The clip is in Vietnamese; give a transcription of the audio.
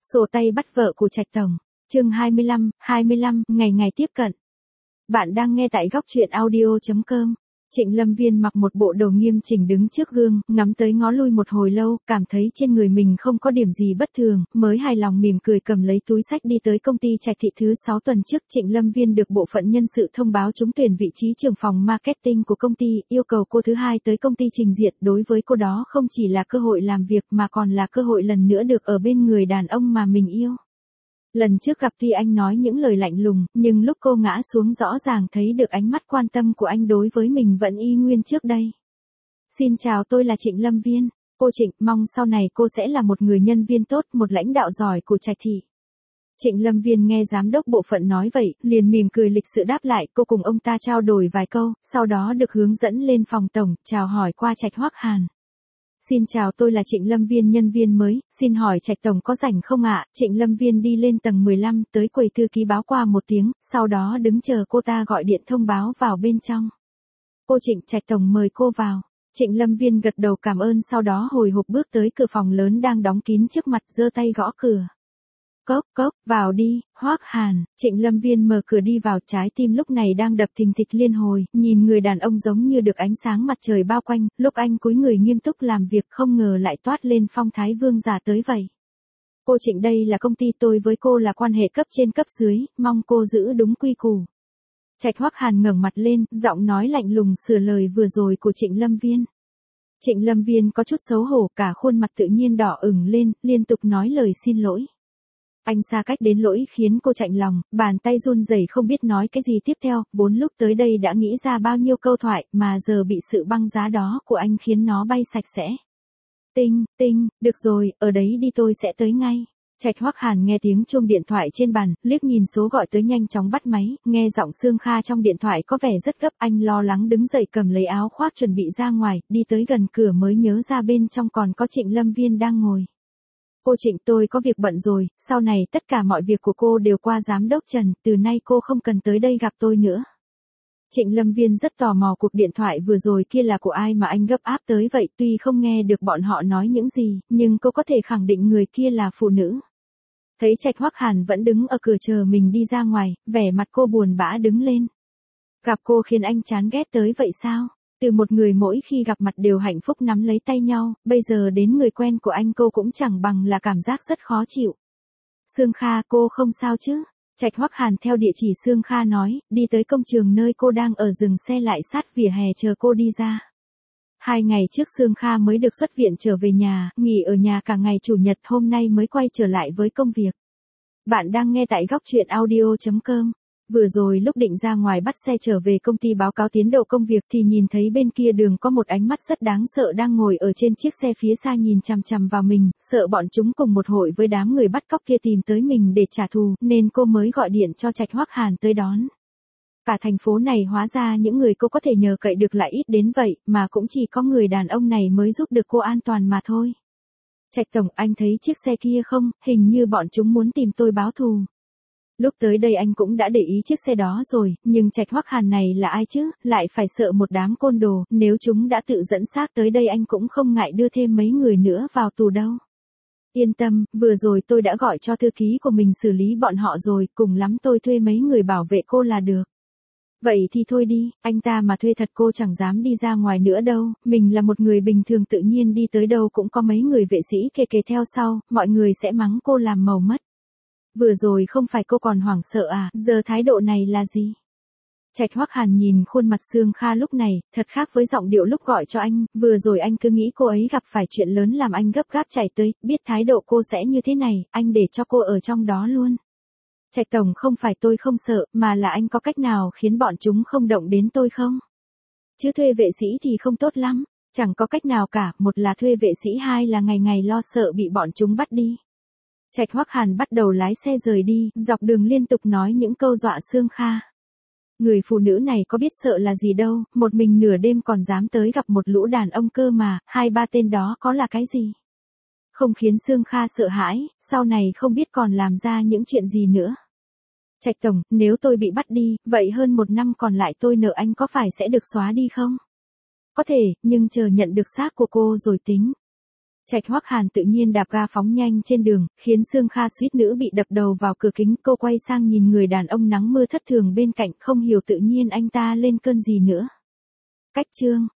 Sổ tay bắt vợ của Trạch Tổng. Chương 25, ngày ngày tiếp cận. Bạn đang nghe tại góc truyện audio.com. Trịnh Lâm Viên mặc một bộ đồ nghiêm chỉnh đứng trước gương, ngắm tới ngó lui một hồi lâu, cảm thấy trên người mình không có điểm gì bất thường, mới hài lòng mỉm cười cầm lấy túi xách đi tới công ty Trạch Thị. Thứ 6 tuần trước, Trịnh Lâm Viên được bộ phận nhân sự thông báo trúng tuyển vị trí trưởng phòng marketing của công ty, yêu cầu cô thứ hai tới công ty trình diện. Đối với cô đó không chỉ là cơ hội làm việc mà còn là cơ hội lần nữa được ở bên người đàn ông mà mình yêu. Lần trước gặp tuy anh nói những lời lạnh lùng, nhưng lúc cô ngã xuống rõ ràng thấy được ánh mắt quan tâm của anh đối với mình vẫn y nguyên trước đây. Xin chào, tôi là Trịnh Lâm Viên. Cô Trịnh, mong sau này cô sẽ là một người nhân viên tốt, một lãnh đạo giỏi của Trạch Thị. Trịnh Lâm Viên nghe giám đốc bộ phận nói vậy, liền mỉm cười lịch sự đáp lại. Cô cùng ông ta trao đổi vài câu, sau đó được hướng dẫn lên phòng tổng, chào hỏi qua Trạch Hoắc Hàn. Xin chào, tôi là Trịnh Lâm Viên, nhân viên mới, xin hỏi Trạch Tổng có rảnh không ạ? Trịnh Lâm Viên đi lên tầng 15, tới quầy thư ký báo qua một tiếng, sau đó đứng chờ cô ta gọi điện thông báo vào bên trong. Cô Trịnh, Trạch Tổng mời cô vào. Trịnh Lâm Viên gật đầu cảm ơn, sau đó hồi hộp bước tới cửa phòng lớn đang đóng kín trước mặt, giơ tay gõ cửa. Cốc cốc, vào đi, Hoắc Hàn. Trịnh Lâm Viên mở cửa đi vào, trái tim lúc này đang đập thình thịch liên hồi, nhìn người đàn ông giống như được ánh sáng mặt trời bao quanh, lúc anh cúi người nghiêm túc làm việc không ngờ lại toát lên phong thái vương giả tới vậy. Cô Trịnh, đây là công ty tôi với cô là quan hệ cấp trên cấp dưới, mong cô giữ đúng quy củ. Trạch Hoắc Hàn ngẩng mặt lên, giọng nói lạnh lùng sửa lời vừa rồi của Trịnh Lâm Viên. Trịnh Lâm Viên có chút xấu hổ, cả khuôn mặt tự nhiên đỏ ửng lên, liên tục nói lời xin lỗi. Anh xa cách đến lỗi khiến cô chạnh lòng, bàn tay run rẩy không biết nói cái gì tiếp theo, vốn lúc tới đây đã nghĩ ra bao nhiêu câu thoại, mà giờ bị sự băng giá đó của anh khiến nó bay sạch sẽ. Tinh, được rồi, ở đấy đi, tôi sẽ tới ngay. Trạch Hoắc Hàn nghe tiếng chuông điện thoại trên bàn, liếc nhìn số gọi tới nhanh chóng bắt máy, nghe giọng Sương Kha trong điện thoại có vẻ rất gấp, anh lo lắng đứng dậy cầm lấy áo khoác chuẩn bị ra ngoài, đi tới gần cửa mới nhớ ra bên trong còn có Trịnh Lâm Viên đang ngồi. Cô Trịnh, tôi có việc bận rồi, sau này tất cả mọi việc của cô đều qua giám đốc Trần, từ nay cô không cần tới đây gặp tôi nữa. Trịnh Lâm Viên rất tò mò cuộc điện thoại vừa rồi kia là của ai mà anh gấp áp tới vậy, tuy không nghe được bọn họ nói những gì, nhưng cô có thể khẳng định người kia là phụ nữ. Thấy Trạch Hoắc Hàn vẫn đứng ở cửa chờ mình đi ra ngoài, vẻ mặt cô buồn bã đứng lên. Gặp cô khiến anh chán ghét tới vậy sao? Từ một người mỗi khi gặp mặt đều hạnh phúc nắm lấy tay nhau, bây giờ đến người quen của anh cô cũng chẳng bằng là cảm giác rất khó chịu. Sương Kha, cô không sao chứ? Trạch Hoắc Hàn theo địa chỉ Sương Kha nói, đi tới công trường nơi cô đang ở, dừng xe lại sát vỉa hè chờ cô đi ra. 2 ngày trước Sương Kha mới được xuất viện trở về nhà, nghỉ ở nhà cả ngày chủ nhật, hôm nay mới quay trở lại với công việc. Bạn đang nghe tại góc truyện audio.com. Vừa rồi lúc định ra ngoài bắt xe trở về công ty báo cáo tiến độ công việc thì nhìn thấy bên kia đường có một ánh mắt rất đáng sợ đang ngồi ở trên chiếc xe phía xa nhìn chằm chằm vào mình, sợ bọn chúng cùng một hội với đám người bắt cóc kia tìm tới mình để trả thù, nên cô mới gọi điện cho Trạch Hoắc Hàn tới đón. Cả thành phố này hóa ra những người cô có thể nhờ cậy được lại ít đến vậy, mà cũng chỉ có người đàn ông này mới giúp được cô an toàn mà thôi. Trạch Tổng, anh thấy chiếc xe kia không, hình như bọn chúng muốn tìm tôi báo thù. Lúc tới đây anh cũng đã để ý chiếc xe đó rồi, nhưng Trạch Hoắc Hàn này là ai chứ, lại phải sợ một đám côn đồ, nếu chúng đã tự dẫn xác tới đây anh cũng không ngại đưa thêm mấy người nữa vào tù đâu. Yên tâm, vừa rồi tôi đã gọi cho thư ký của mình xử lý bọn họ rồi, cùng lắm tôi thuê mấy người bảo vệ cô là được. Vậy thì thôi đi, anh ta mà thuê thật cô chẳng dám đi ra ngoài nữa đâu, mình là một người bình thường tự nhiên đi tới đâu cũng có mấy người vệ sĩ kề kề theo sau, mọi người sẽ mắng cô làm màu mất. Vừa rồi không phải cô còn hoảng sợ à, giờ thái độ này là gì? Trạch Hoắc Hàn nhìn khuôn mặt Sương Kha lúc này, thật khác với giọng điệu lúc gọi cho anh, vừa rồi anh cứ nghĩ cô ấy gặp phải chuyện lớn làm anh gấp gáp chạy tới, biết thái độ cô sẽ như thế này, anh để cho cô ở trong đó luôn. Trạch Tổng, không phải tôi không sợ, mà là anh có cách nào khiến bọn chúng không động đến tôi không? Chứ thuê vệ sĩ thì không tốt lắm, chẳng có cách nào cả, một là thuê vệ sĩ, hai là ngày ngày lo sợ bị bọn chúng bắt đi. Trạch Hoắc Hàn bắt đầu lái xe rời đi, dọc đường liên tục nói những câu dọa Sương Kha. Người phụ nữ này có biết sợ là gì đâu, một mình nửa đêm còn dám tới gặp một lũ đàn ông cơ mà, 2-3 tên đó có là cái gì? Không khiến Sương Kha sợ hãi, sau này không biết còn làm ra những chuyện gì nữa. Trạch Tổng, nếu tôi bị bắt đi, vậy hơn 1 năm còn lại tôi nợ anh có phải sẽ được xóa đi không? Có thể, nhưng chờ nhận được xác của cô rồi tính. Trạch Hoắc Hàn tự nhiên đạp ga phóng nhanh trên đường, khiến Sương Kha suýt nữa bị đập đầu vào cửa kính. Cô quay sang nhìn người đàn ông nắng mưa thất thường bên cạnh, không hiểu tự nhiên anh ta lên cơn gì nữa. Cách chương